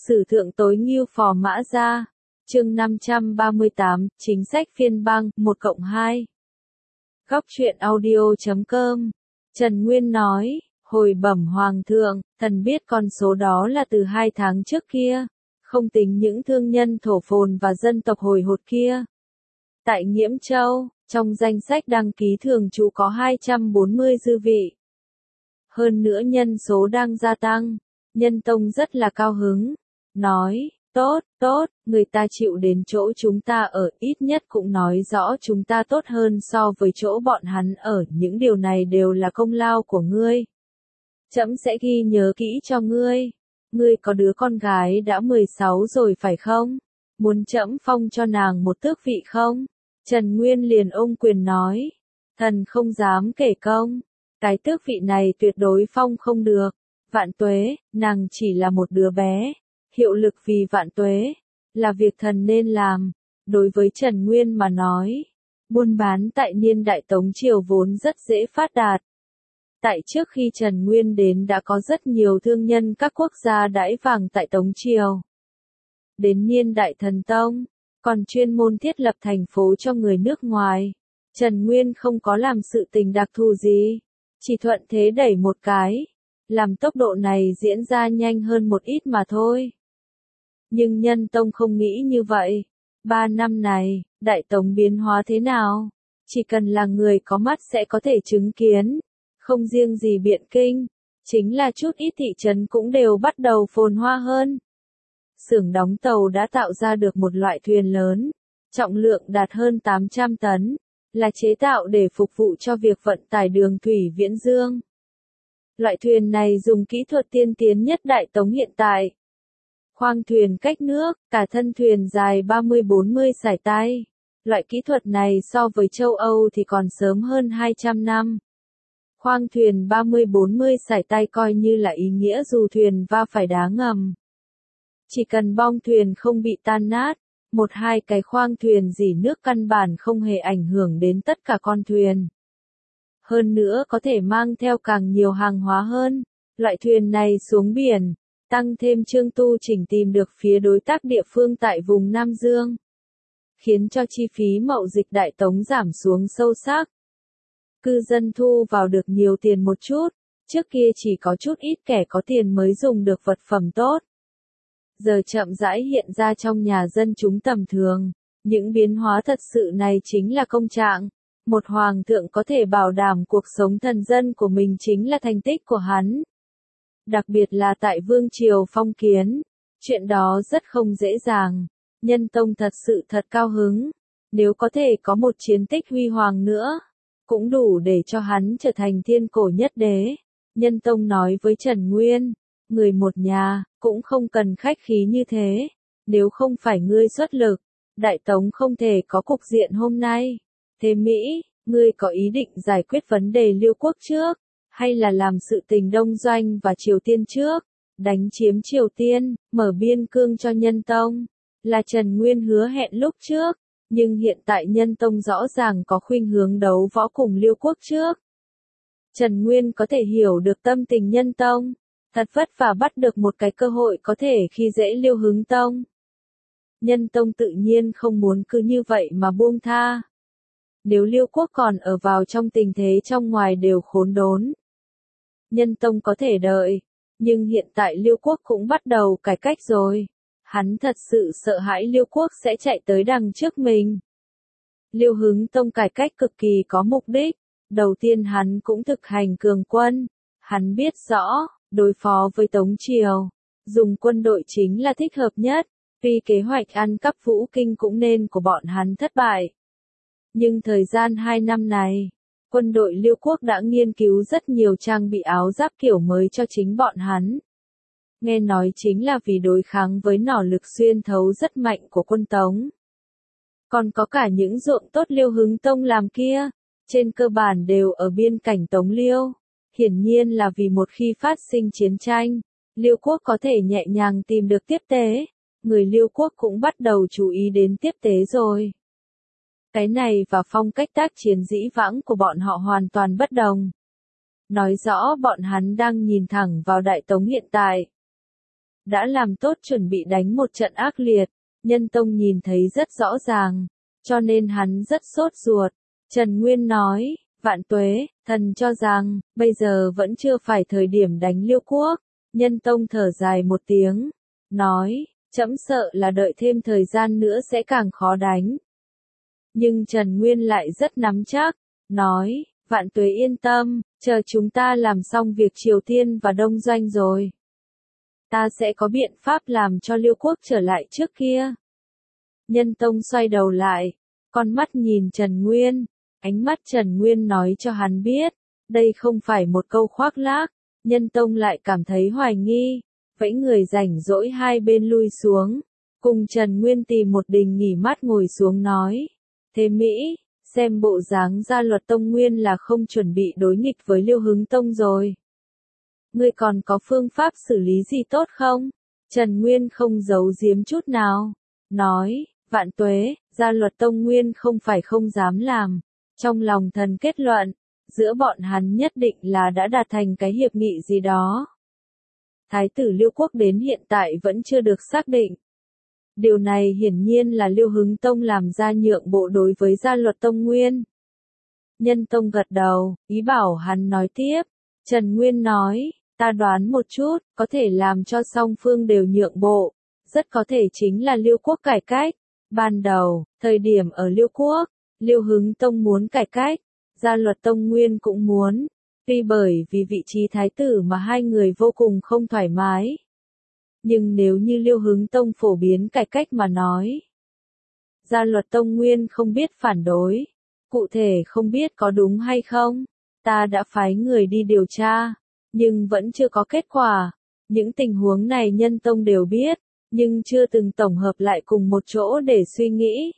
Sử thượng tối ngưu phò mã gia. Chương 538, chính sách phiên bang 1+2. Góc truyện audio.com. Trần Nguyên nói, hồi bẩm hoàng thượng, thần biết con số đó là từ 2 tháng trước kia, không tính những thương nhân thổ phồn và dân tộc hồi hột kia. Tại Nghiễm Châu, trong danh sách đăng ký thường trú có 240 dư vị. Hơn nữa nhân số đang gia tăng, Nhân Tông rất là cao hứng, nói, tốt, người ta chịu đến chỗ chúng ta ở, ít nhất cũng nói rõ chúng ta tốt hơn so với chỗ bọn hắn ở, những điều này đều là công lao của ngươi. Trẫm sẽ ghi nhớ kỹ cho ngươi. Ngươi có đứa con gái đã 16 rồi phải không? Muốn trẫm phong cho nàng một tước vị không? Trần Nguyên liền ôm quyền nói, thần không dám kể công, cái tước vị này tuyệt đối phong không được. Vạn tuế, nàng chỉ là một đứa bé, hiệu lực vì vạn tuế, là việc thần nên làm. Đối với Trần Nguyên mà nói, buôn bán tại niên đại Tống Triều vốn rất dễ phát đạt. Tại trước khi Trần Nguyên đến đã có rất nhiều thương nhân các quốc gia đãi vàng tại Tống Triều. Đến niên đại Thần Tông, còn chuyên môn thiết lập thành phố cho người nước ngoài. Trần Nguyên không có làm sự tình đặc thù gì, chỉ thuận thế đẩy một cái, làm tốc độ này diễn ra nhanh hơn một ít mà thôi. Nhưng Nhân Tông không nghĩ như vậy. 3 năm này, Đại Tống biến hóa thế nào? Chỉ cần là người có mắt sẽ có thể chứng kiến. Không riêng gì Biện Kinh, chính là chút ít thị trấn cũng đều bắt đầu phồn hoa hơn. Xưởng đóng tàu đã tạo ra được một loại thuyền lớn, trọng lượng đạt hơn 800 tấn, là chế tạo để phục vụ cho việc vận tải đường thủy viễn dương. Loại thuyền này dùng kỹ thuật tiên tiến nhất Đại Tống hiện tại. Khoang thuyền cách nước, cả thân thuyền dài 30-40 sải tay. Loại kỹ thuật này so với châu Âu thì còn sớm hơn 200 năm. Khoang thuyền 30-40 sải tay coi như là ý nghĩa dù thuyền va phải đá ngầm. Chỉ cần bong thuyền không bị tan nát, 1-2 cái khoang thuyền dỉ nước căn bản không hề ảnh hưởng đến tất cả con thuyền. Hơn nữa có thể mang theo càng nhiều hàng hóa hơn. Loại thuyền này xuống biển, tăng thêm Trương Tu Chỉnh tìm được phía đối tác địa phương tại vùng Nam Dương, khiến cho chi phí mậu dịch Đại Tống giảm xuống sâu sắc. Cư dân thu vào được nhiều tiền một chút, trước kia chỉ có chút ít kẻ có tiền mới dùng được vật phẩm tốt. Giờ chậm rãi hiện ra trong nhà dân chúng tầm thường, những biến hóa thật sự này chính là công trạng. Một hoàng thượng có thể bảo đảm cuộc sống thần dân của mình chính là thành tích của hắn. Đặc biệt là tại Vương Triều phong kiến, chuyện đó rất không dễ dàng. Nhân Tông thật sự thật cao hứng, nếu có thể có một chiến tích huy hoàng nữa, cũng đủ để cho hắn trở thành thiên cổ nhất đế. Nhân Tông nói với Trần Nguyên, người một nhà, cũng không cần khách khí như thế. Nếu không phải ngươi xuất lực, Đại Tống không thể có cục diện hôm nay. Thế Mỹ, ngươi có ý định giải quyết vấn đề Liêu quốc trước, hay là làm sự tình Đông Doanh và Triều Tiên trước, đánh chiếm Triều Tiên, mở biên cương cho Nhân Tông, là Trần Nguyên hứa hẹn lúc trước, nhưng hiện tại Nhân Tông rõ ràng có khuynh hướng đấu võ cùng Liêu quốc trước. Trần Nguyên có thể hiểu được tâm tình Nhân Tông, thật vất vả bắt được một cái cơ hội có thể khi dễ Liêu Hứng Tông. Nhân Tông tự nhiên không muốn cứ như vậy mà buông tha. Nếu Liêu quốc còn ở vào trong tình thế trong ngoài đều khốn đốn, Nhân Tông có thể đợi, nhưng hiện tại Liêu quốc cũng bắt đầu cải cách rồi. Hắn thật sự sợ hãi Liêu quốc sẽ chạy tới đằng trước mình. Liêu Hứng Tông cải cách cực kỳ có mục đích. Đầu tiên hắn cũng thực hành cường quân. Hắn biết rõ, đối phó với Tống Triều, dùng quân đội chính là thích hợp nhất. Vì kế hoạch ăn cắp Vũ Kinh cũng nên của bọn hắn thất bại. Nhưng thời gian 2 năm này, quân đội Liêu quốc đã nghiên cứu rất nhiều trang bị áo giáp kiểu mới cho chính bọn hắn. Nghe nói chính là vì đối kháng với nỏ lực xuyên thấu rất mạnh của quân Tống. Còn có cả những ruộng tốt Liêu Hứng Tông làm kia, trên cơ bản đều ở biên cảnh Tống Liêu. Hiển nhiên là vì một khi phát sinh chiến tranh, Liêu quốc có thể nhẹ nhàng tìm được tiếp tế. Người Liêu quốc cũng bắt đầu chú ý đến tiếp tế rồi. Cái này và phong cách tác chiến dĩ vãng của bọn họ hoàn toàn bất đồng. Nói rõ bọn hắn đang nhìn thẳng vào Đại Tống hiện tại. đã làm tốt chuẩn bị đánh một trận ác liệt, Nhân Tông nhìn thấy rất rõ ràng, cho nên hắn rất sốt ruột. Trần Nguyên nói, Vạn Tuế, thần cho rằng, bây giờ vẫn chưa phải thời điểm đánh Liêu Quốc. Nhân Tông thở dài một tiếng, nói, trẫm sợ là đợi thêm thời gian nữa sẽ càng khó đánh. Nhưng Trần Nguyên lại rất nắm chắc, nói, Vạn Tuế yên tâm, chờ chúng ta làm xong việc Triều Tiên và Đông Doanh rồi. Ta sẽ có biện pháp làm cho Liêu Quốc trở lại trước kia. Nhân Tông xoay đầu lại, con mắt nhìn Trần Nguyên, ánh mắt Trần Nguyên nói cho hắn biết, đây không phải một câu khoác lác. Nhân Tông lại cảm thấy hoài nghi, vẫy người rảnh rỗi hai bên lui xuống, cùng Trần Nguyên tìm một đình nghỉ mát ngồi xuống nói, thế Mỹ, xem bộ dáng Gia Luật Tông Nguyên là không chuẩn bị đối nghịch với Liêu Hứng Tông rồi. Ngươi còn có phương pháp xử lý gì tốt không? Trần Nguyên không giấu giếm chút nào, nói, Vạn Tuế, Gia Luật Tông Nguyên không phải không dám làm, trong lòng thần kết luận, giữa bọn hắn nhất định là đã đạt thành cái hiệp nghị gì đó. Thái tử Liêu Quốc đến hiện tại vẫn chưa được xác định. Điều này hiển nhiên là Liêu Hứng Tông làm ra nhượng bộ đối với Gia Luật Tông Nguyên. Nhân Tông gật đầu, ý bảo hắn nói tiếp. Trần Nguyên nói, ta đoán một chút, có thể làm cho song phương đều nhượng bộ, rất có thể chính là Liêu Quốc cải cách. Ban đầu, thời điểm ở Liêu Quốc, Liêu Hứng Tông muốn cải cách, Gia Luật Tông Nguyên cũng muốn, tuy bởi vì vị trí thái tử mà hai người vô cùng không thoải mái. Nhưng nếu như Liêu Hứng Tông phổ biến cải cách mà nói, Gia Luật Tông Nguyên không biết phản đối, cụ thể không biết có đúng hay không, ta đã phái người đi điều tra, nhưng vẫn chưa có kết quả. Những tình huống này Nhân Tông đều biết, nhưng chưa từng tổng hợp lại cùng một chỗ để suy nghĩ.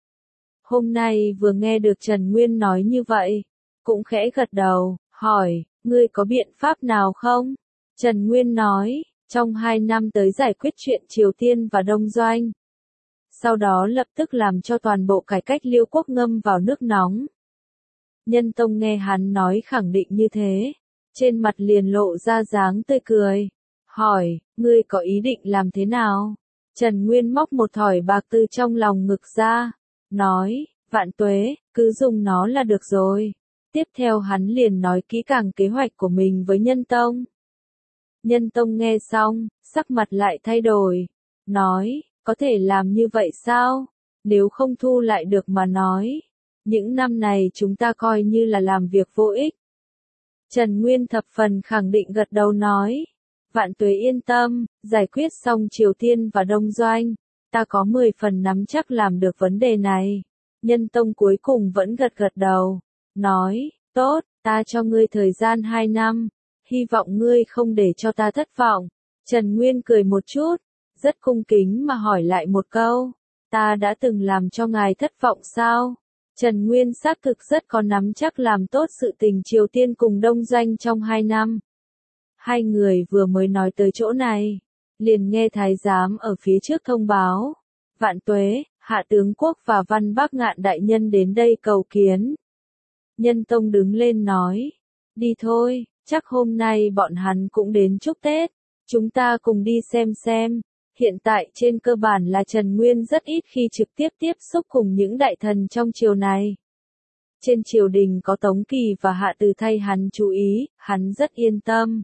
Hôm nay vừa nghe được Trần Nguyên nói như vậy, cũng khẽ gật đầu, hỏi, ngươi có biện pháp nào không? Trần Nguyên nói, trong 2 năm tới giải quyết chuyện Triều Tiên và Đông Doanh. Sau đó lập tức làm cho toàn bộ cải cách Liêu Quốc ngâm vào nước nóng. Nhân Tông nghe hắn nói khẳng định như thế, trên mặt liền lộ ra dáng tươi cười, hỏi, ngươi có ý định làm thế nào? Trần Nguyên móc một thỏi bạc từ trong lòng ngực ra, nói, Vạn Tuế, cứ dùng nó là được rồi. Tiếp theo hắn liền nói kỹ càng kế hoạch của mình với Nhân Tông. Nhân Tông nghe xong, sắc mặt lại thay đổi, nói, có thể làm như vậy sao? Nếu không thu lại được mà nói, những năm này chúng ta coi như là làm việc vô ích. Trần Nguyên thập phần khẳng định gật đầu nói, Vạn Tuế yên tâm, giải quyết xong Triều Tiên và Đông Doanh, ta có 10 phần nắm chắc làm được vấn đề này. Nhân Tông cuối cùng vẫn gật gật đầu, nói, tốt, ta cho ngươi thời gian 2 năm, hy vọng ngươi không để cho ta thất vọng. Trần Nguyên cười một chút, rất cung kính mà hỏi lại một câu, ta đã từng làm cho ngài thất vọng sao? Trần Nguyên xác thực rất có nắm chắc làm tốt sự tình Triều Tiên cùng Đông Doanh trong 2 năm. Hai người vừa mới nói tới chỗ này, liền nghe thái giám ở phía trước thông báo, Vạn Tuế, Hạ tướng Quốc và Văn Bác Ngạn đại nhân đến đây cầu kiến. Nhân Tông đứng lên nói, đi thôi, chắc hôm nay bọn hắn cũng đến chúc Tết, chúng ta cùng đi xem. Hiện tại trên cơ bản là Trần Nguyên rất ít khi trực tiếp tiếp xúc cùng những đại thần trong triều này. Trên triều đình có Tống Kỳ và Hạ Từ thay hắn chú ý, hắn rất yên tâm.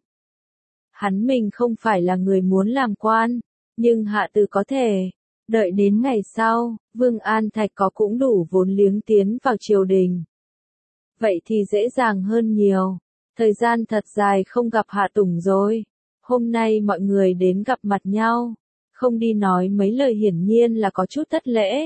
Hắn mình không phải là người muốn làm quan, nhưng Hạ Từ có thể. Đợi đến ngày sau, Vương An Thạch có cũng đủ vốn liếng tiến vào triều đình. Vậy thì dễ dàng hơn nhiều. Thời gian thật dài không gặp Hạ Tùng rồi. Hôm nay mọi người đến gặp mặt nhau. Không đi nói mấy lời hiển nhiên là có chút thất lễ.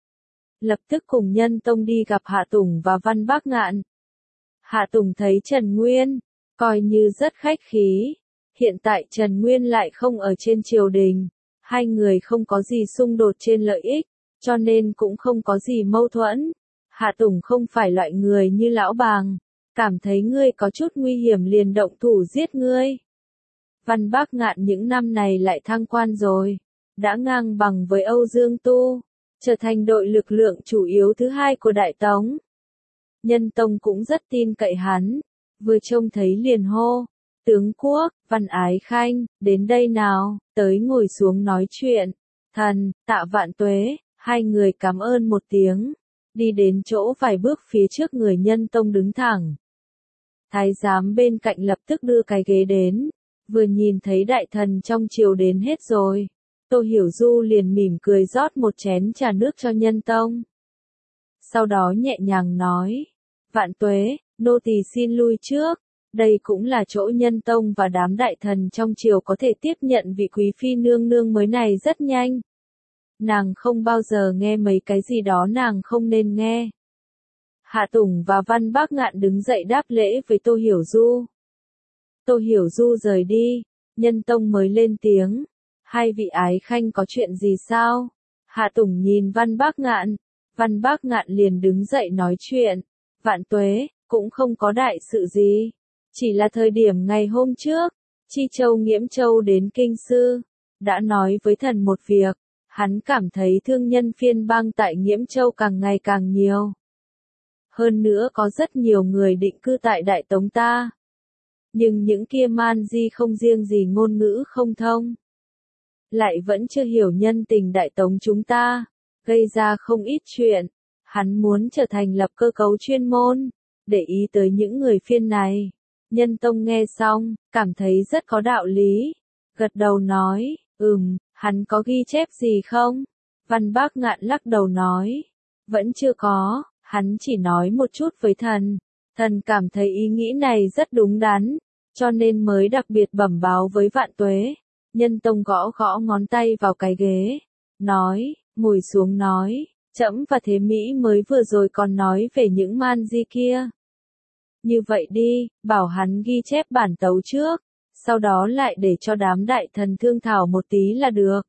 Lập tức cùng Nhân Tông đi gặp Hạ Tùng và Văn Bác Ngạn. Hạ Tùng thấy Trần Nguyên, coi như rất khách khí. Hiện tại Trần Nguyên lại không ở trên triều đình. Hai người không có gì xung đột trên lợi ích, cho nên cũng không có gì mâu thuẫn. Hạ Tùng không phải loại người như lão bàng, cảm thấy ngươi có chút nguy hiểm liền động thủ giết ngươi. Văn Bác Ngạn những năm này lại thăng quan rồi, đã ngang bằng với Âu Dương Tu, trở thành đội lực lượng chủ yếu thứ hai của Đại Tống. Nhân Tông cũng rất tin cậy hắn, vừa trông thấy liền hô, Tướng quốc, Văn Ái Khanh, đến đây nào, tới ngồi xuống nói chuyện. Thần, Tạ Vạn Tuế, hai người cảm ơn một tiếng. Đi đến chỗ vài bước phía trước người Nhân Tông đứng thẳng. Thái giám bên cạnh lập tức đưa cái ghế đến. Vừa nhìn thấy đại thần trong triều đến hết rồi. Tô Hiểu Du liền mỉm cười rót một chén trà nước cho Nhân Tông. Sau đó nhẹ nhàng nói. Vạn Tuế, nô tỳ xin lui trước. Đây cũng là chỗ Nhân Tông và đám đại thần trong triều có thể tiếp nhận vị quý phi nương nương mới này rất nhanh. Nàng không bao giờ nghe mấy cái gì đó nàng không nên nghe. Hạ Tùng và Văn Bác Ngạn đứng dậy đáp lễ với Tô Hiểu Du. Tô Hiểu Du rời đi, Nhân Tông mới lên tiếng. Hai vị ái khanh có chuyện gì sao? Hạ Tùng nhìn Văn Bác Ngạn. Văn Bác Ngạn liền đứng dậy nói chuyện. Vạn Tuế, cũng không có đại sự gì. Chỉ là thời điểm ngày hôm trước, Chi Châu Nghiễm Châu đến Kinh Sư, đã nói với thần một việc. Hắn cảm thấy thương nhân phiên bang tại Nghiễm Châu càng ngày càng nhiều. Hơn nữa có rất nhiều người định cư tại Đại Tống ta. Nhưng những kia man di không riêng gì ngôn ngữ không thông. Lại vẫn chưa hiểu nhân tình Đại Tống chúng ta, gây ra không ít chuyện. Hắn muốn trở thành lập cơ cấu chuyên môn, để ý tới những người phiên này. Nhân Tông nghe xong, cảm thấy rất có đạo lý. Gật đầu nói, hắn có ghi chép gì không? Văn Bác Ngạn lắc đầu nói, vẫn chưa có, hắn chỉ nói một chút với thần. Thần cảm thấy ý nghĩ này rất đúng đắn, cho nên mới đặc biệt bẩm báo với Vạn Tuế. Nhân Tông gõ gõ ngón tay vào cái ghế, nói, ngồi xuống nói, trẫm và Thế Mỹ mới vừa rồi còn nói về những man di kia. Như vậy đi, bảo hắn ghi chép bản tấu trước, sau đó lại để cho đám đại thần thương thảo một tí là được.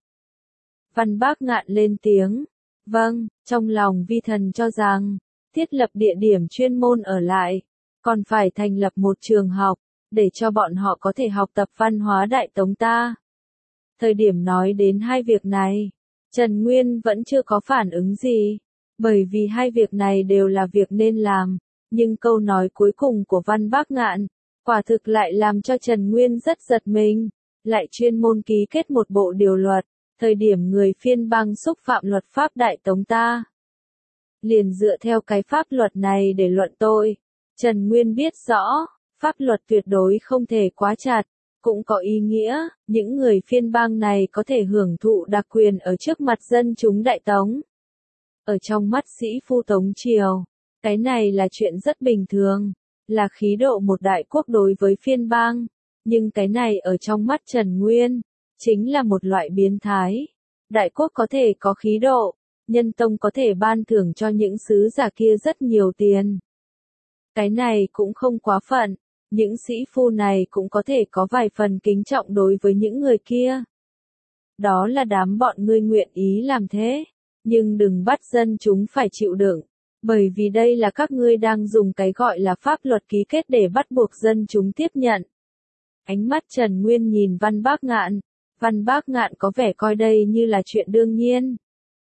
Văn Bác Ngạn lên tiếng, vâng, trong lòng vi thần cho rằng, thiết lập địa điểm chuyên môn ở lại, còn phải thành lập một trường học, để cho bọn họ có thể học tập văn hóa Đại Tống ta. Thời điểm nói đến hai việc này, Trần Nguyên vẫn chưa có phản ứng gì, bởi vì hai việc này đều là việc nên làm, nhưng câu nói cuối cùng của Văn Bác Ngạn, quả thực lại làm cho Trần Nguyên rất giật mình, lại chuyên môn ký kết một bộ điều luật, thời điểm người phiên bang xúc phạm luật pháp Đại Tống ta. Liền dựa theo cái pháp luật này để luận tội, Trần Nguyên biết rõ, pháp luật tuyệt đối không thể quá chặt, cũng có ý nghĩa, những người phiên bang này có thể hưởng thụ đặc quyền ở trước mặt dân chúng Đại Tống. Ở trong mắt sĩ phu Tống Triều, cái này là chuyện rất bình thường, là khí độ một đại quốc đối với phiên bang, nhưng cái này ở trong mắt Trần Nguyên, chính là một loại biến thái. Đại quốc có thể có khí độ, Nhân Tông có thể ban thưởng cho những sứ giả kia rất nhiều tiền. Cái này cũng không quá phận, những sĩ phu này cũng có thể có vài phần kính trọng đối với những người kia. Đó là đám bọn ngươi nguyện ý làm thế, nhưng đừng bắt dân chúng phải chịu đựng, bởi vì đây là các ngươi đang dùng cái gọi là pháp luật ký kết để bắt buộc dân chúng tiếp nhận. Ánh mắt Trần Nguyên nhìn Văn Bác Ngạn, Văn Bác Ngạn có vẻ coi đây như là chuyện đương nhiên.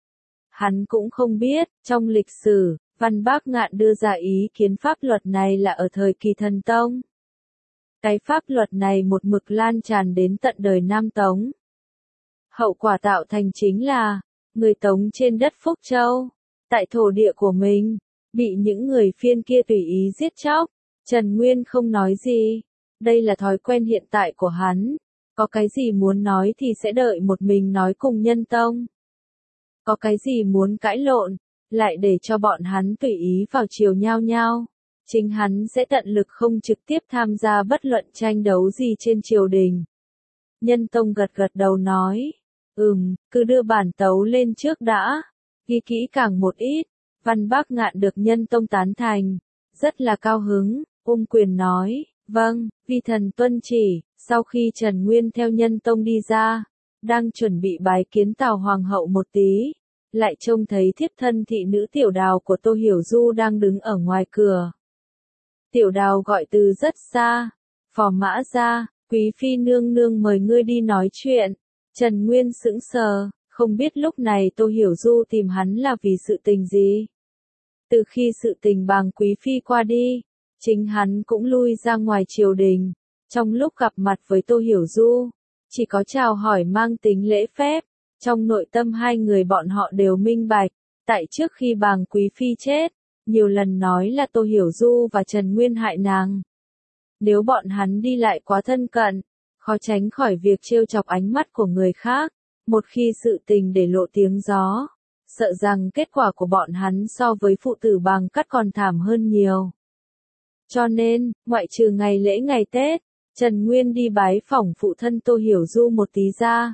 Hắn cũng không biết, trong lịch sử, Văn Bác Ngạn đưa ra ý kiến pháp luật này là ở thời kỳ Thần Tông. Cái pháp luật này một mực lan tràn đến tận đời Nam Tống. Hậu quả tạo thành chính là, người Tống trên đất Phúc Châu, tại thổ địa của mình, bị những người phiên kia tùy ý giết chóc. Trần Nguyên không nói gì, đây là thói quen hiện tại của hắn, có cái gì muốn nói thì sẽ đợi một mình nói cùng Nhân Tông. Có cái gì muốn cãi lộn, lại để cho bọn hắn tùy ý vào chiều nhao nhao. Chính hắn sẽ tận lực không trực tiếp tham gia bất luận tranh đấu gì trên triều đình. Nhân Tông gật gật đầu nói, cứ đưa bản tấu lên trước đã, ghi kỹ càng một ít. Văn Bác Ngạn được Nhân Tông tán thành, rất là cao hứng, ôm quyền nói, vâng, vi thần tuân chỉ. Sau khi Trần Nguyên theo Nhân Tông đi ra, đang chuẩn bị bái kiến Tào Hoàng hậu một tí, lại trông thấy thiếp thân thị nữ Tiểu Đào của Tô Hiểu Du đang đứng ở ngoài cửa. Tiểu Đào gọi từ rất xa, phò mã ra, quý phi nương nương mời ngươi đi nói chuyện. Trần Nguyên sững sờ, không biết lúc này Tô Hiểu Du tìm hắn là vì sự tình gì. Từ khi sự tình bàng quý phi qua đi, chính hắn cũng lui ra ngoài triều đình, Trong lúc gặp mặt với Tô Hiểu Du, chỉ có chào hỏi mang tính lễ phép, trong nội tâm hai người bọn họ đều minh bạch, tại trước khi Bàng Quý Phi chết, nhiều lần nói là Tô Hiểu Du và Trần Nguyên hại nàng. Nếu bọn hắn đi lại quá thân cận, khó tránh khỏi việc trêu chọc ánh mắt của người khác, một khi sự tình để lộ tiếng gió, sợ rằng kết quả của bọn hắn so với phụ tử Bàng Cát còn thảm hơn nhiều. Cho nên, ngoại trừ ngày lễ ngày Tết, Trần Nguyên đi bái phỏng phụ thân Tô Hiểu Du một tí ra.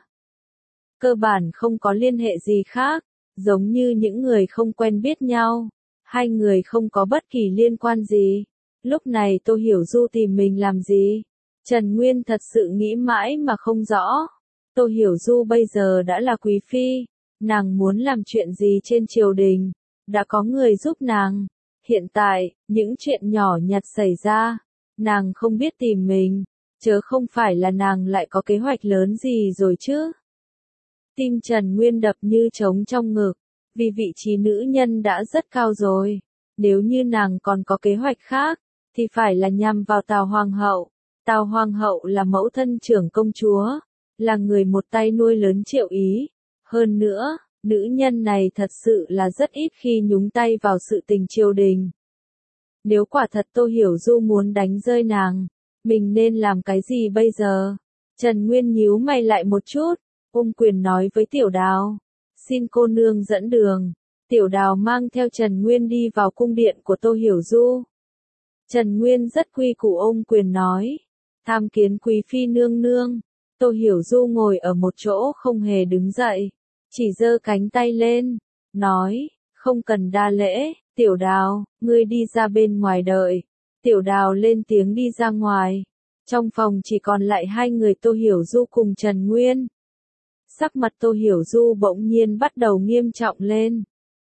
Cơ bản không có liên hệ gì khác, giống như những người không quen biết nhau, hai người không có bất kỳ liên quan gì. Lúc này Tô Hiểu Du tìm mình làm gì? Trần Nguyên thật sự nghĩ mãi mà không rõ. Tô Hiểu Du bây giờ đã là quý phi, nàng muốn làm chuyện gì trên triều đình, đã có người giúp nàng. Hiện tại, những chuyện nhỏ nhặt xảy ra, nàng không biết tìm mình, chớ không phải là nàng lại có kế hoạch lớn gì rồi chứ. Tim Trần Nguyên đập như trống trong ngực, vì vị trí nữ nhân đã rất cao rồi. Nếu như nàng còn có kế hoạch khác, thì phải là nhằm vào Tào Hoàng hậu. Tào Hoàng hậu là mẫu thân trưởng công chúa, là người một tay nuôi lớn Triệu Ý. Hơn nữa, nữ nhân này thật sự là rất ít khi nhúng tay vào sự tình triều đình. Nếu quả thật Tô Hiểu Du muốn đánh rơi nàng, mình nên làm cái gì bây giờ? Trần Nguyên nhíu mày lại một chút, ôm quyền nói với Tiểu Đào. Xin cô nương dẫn đường. Tiểu Đào mang theo Trần Nguyên đi vào cung điện của Tô Hiểu Du. Trần Nguyên rất quy củ ôm quyền nói. Tham kiến quý phi nương nương. Tô Hiểu Du ngồi ở một chỗ không hề đứng dậy, chỉ giơ cánh tay lên, nói, không cần đa lễ, Tiểu Đào, ngươi đi ra bên ngoài đợi. Tiểu Đào lên tiếng đi ra ngoài. Trong phòng chỉ còn lại hai người Tô Hiểu Du cùng Trần Nguyên. Sắc mặt Tô Hiểu Du bỗng nhiên bắt đầu nghiêm trọng lên.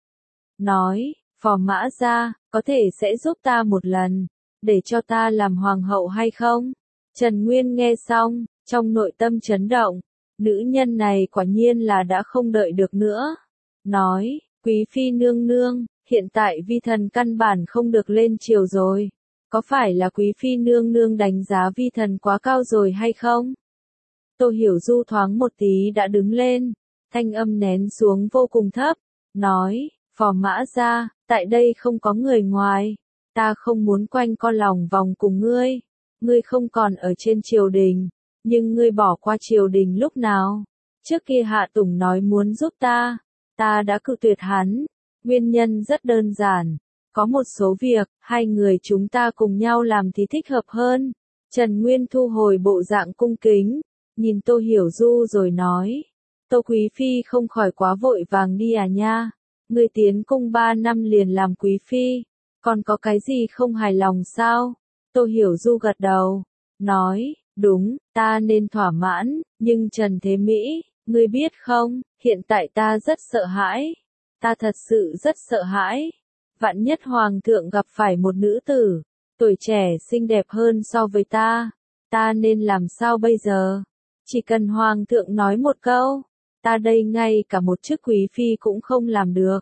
Nói, Phò Mã Gia, có thể sẽ giúp ta một lần, để cho ta làm hoàng hậu hay không? Trần Nguyên nghe xong, trong nội tâm chấn động, nữ nhân này quả nhiên là đã không đợi được nữa. Nói, quý phi nương nương, hiện tại vi thần căn bản không được lên triều rồi. Có phải là quý phi nương nương đánh giá vi thần quá cao rồi hay không? Tô Hiểu Du thoáng một tí đã đứng lên, thanh âm nén xuống vô cùng thấp, nói, Phò Mã Gia, tại đây không có người ngoài, ta không muốn quanh co lòng vòng cùng ngươi. Ngươi không còn ở trên triều đình, nhưng ngươi bỏ qua triều đình lúc nào? Trước kia Hạ Tùng nói muốn giúp ta đã cự tuyệt hắn. Nguyên nhân rất đơn giản, có một số việc, hai người chúng ta cùng nhau làm thì thích hợp hơn. Trần Nguyên thu hồi bộ dạng cung kính, nhìn Tô Hiểu Du rồi nói, Tô quý phi không khỏi quá vội vàng đi à nha, ngươi tiến cung 3 năm liền làm quý phi, còn có cái gì không hài lòng sao? Tô Hiểu Du gật đầu, nói, đúng, ta nên thỏa mãn, nhưng Trần Thế Mỹ, ngươi biết không, hiện tại ta rất sợ hãi, ta thật sự rất sợ hãi. Vạn nhất Hoàng thượng gặp phải một nữ tử, tuổi trẻ xinh đẹp hơn so với ta nên làm sao bây giờ? Chỉ cần Hoàng thượng nói một câu, ta đây ngay cả một chức quý phi cũng không làm được.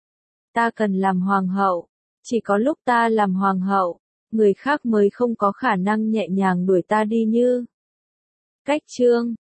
Ta cần làm hoàng hậu, chỉ có lúc ta làm hoàng hậu, người khác mới không có khả năng nhẹ nhàng đuổi ta đi như. Cách chương